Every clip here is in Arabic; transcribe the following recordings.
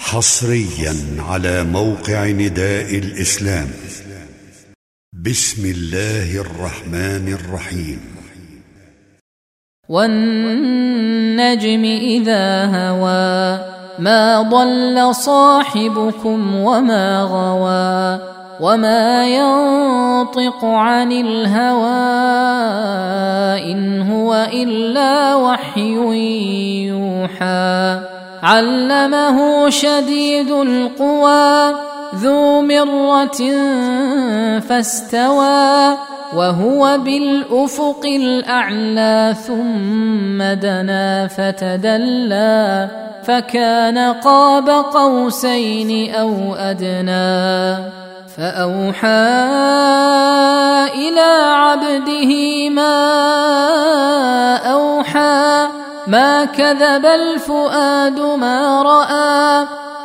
حصريا على موقع نداء الإسلام. بسم الله الرحمن الرحيم. والنجم إذا هوى ما ضل صاحبكم وما غوى وما ينطق عن الهوى إن هو إلا وحي يوحى علمه شديد القوى ذو مرة فاستوى وهو بالأفق الأعلى ثم دنا فتدلى فكان قاب قوسين أو أدنى فأوحى إلى عبده ما أوحى ما كذب الفؤاد ما رأى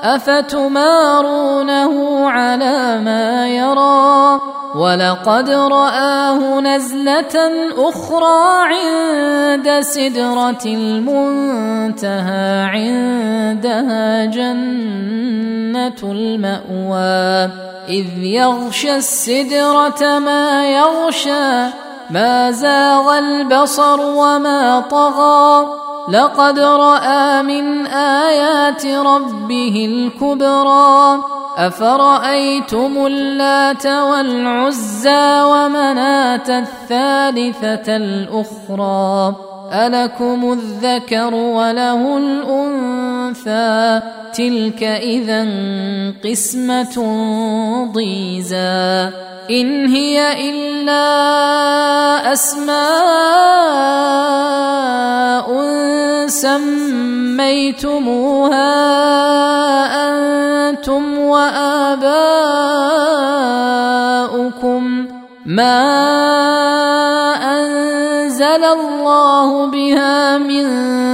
أفتمارونه على ما يرى ولقد رآه نزلة أخرى عند سدرة المنتهى عندها جنة المأوى إذ يغشى السدرة ما يغشى ما زاغ البصر وما طغى لقد رأى من آيات ربه الكبرى أفرأيتم اللات والعزى ومناة الثالثة الأخرى ألكم الذكر وله الأنثى تلك إذا قسمة ضيزى إن هي إلا أسماء سميتموها أنتم وآباؤكم ما أنزل الله بها من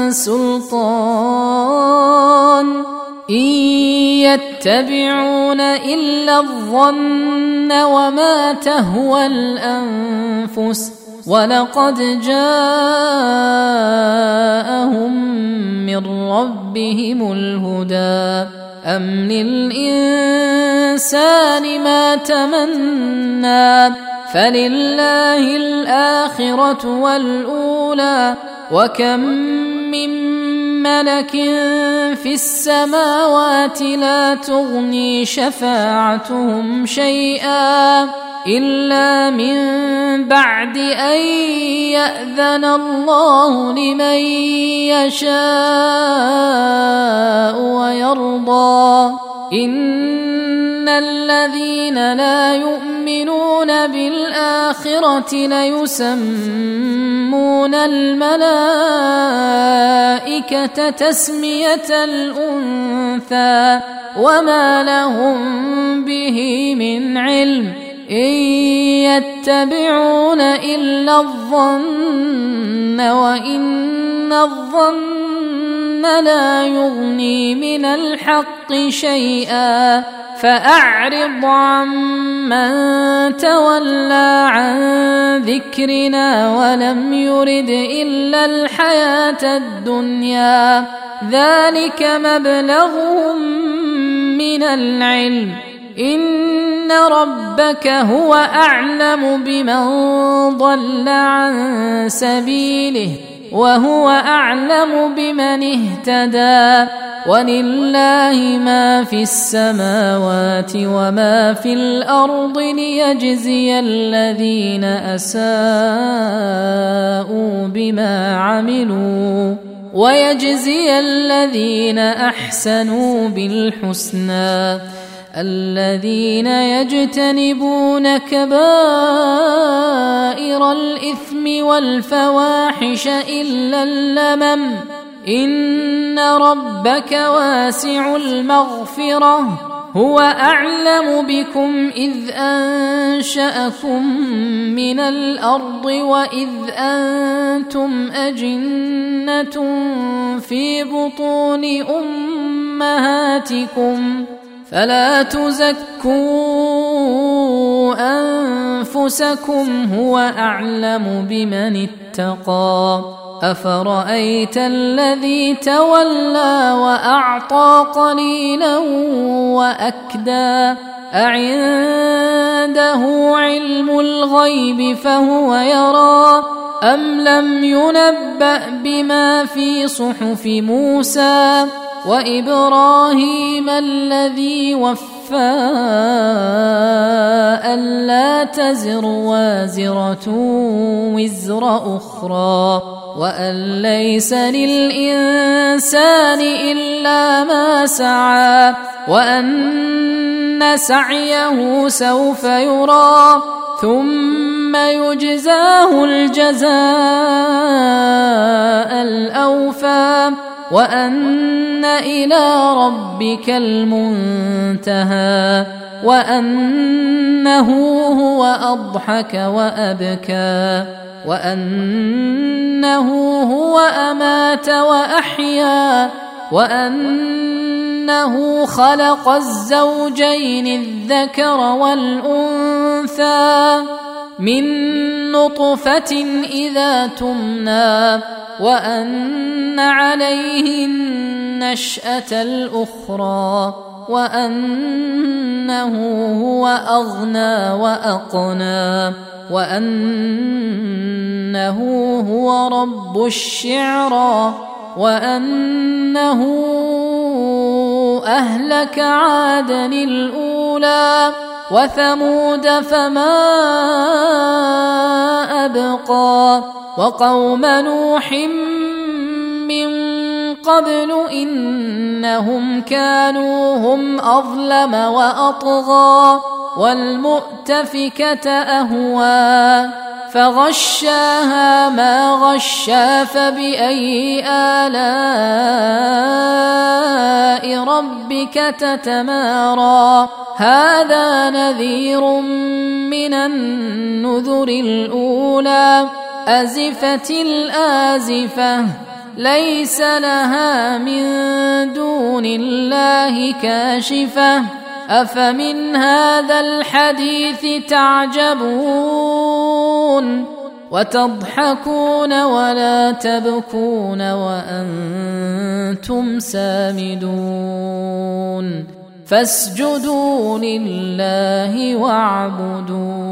سلطان إن يتبعون إلا الظن وما تهوى الأنفس ولقد جاءهم من ربهم الهدى أم للإنسان ما تمنى فلله الآخرة والأولى وكم من ملك في السماوات لا تغني شفاعتهم شيئا إلا من بعد أن يأذن الله لمن يشاء ويرضى إن الذين لا يؤمنون بالآخرة ليسمون الملائكة تسمية الأنثى وما لهم به من علم إن يتبعون إلا الظن وإن الظن لا يغني من الحق شيئا فأعرض عمن تولى عن ذكرنا ولم يرد إلا الحياة الدنيا ذلك مبلغهم من العلم إن ربك هو أعلم بمن ضل عن سبيله وهو أعلم بمن اهتدى ولله ما في السماوات وما في الأرض ليجزي الذين أساءوا بما عملوا ويجزي الذين أحسنوا بالحسنى الذين يجتنبون كبائر الإثم والفواحش إلا اللمم إن ربك واسع المغفرة هو أعلم بكم إذ أنشأكم من الأرض وإذ أنتم أجنة في بطون أمهاتكم فلا تزكوا أنفسكم هو أعلم بمن اتقى أفرأيت الذي تولى وأعطى قليلا وأكدى أعنده علم الغيب فهو يرى أم لم ينبأ بما في صحف موسى وإبراهيم الذي وفى ألا تزر وازرة وزر أخرى وأن ليس للإنسان إلا ما سعى وأن سعيه سوف يرى ثم يجزاه الجزاء الأوفى وأن إلى ربك المنتهى وأنه هو أضحك وأبكى وأنه هو أمات وأحيا وأنه خلق الزوجين الذكر والأنثى من نطفة إذا تمنى وأن عليه النشأة الأخرى وأنه هو أغنى وأقنى وأنه هو رب الشعرى وأنه أهلك عادا الأولى وثمود فما أبقى وقوم نوح من قبل إنهم كانوا هم أظلم وأطغى والمؤتفكة أهوى فغشاها ما غشا فبأي آلاء ربك تتمارى هذا نذير من النذر الأولى أزفت الآزفة ليس لها من دون الله كاشفة أفمن هذا الحديث تعجبون وتضحكون ولا تبكون وأنتم سامدون فاسجدوا لله واعبدوا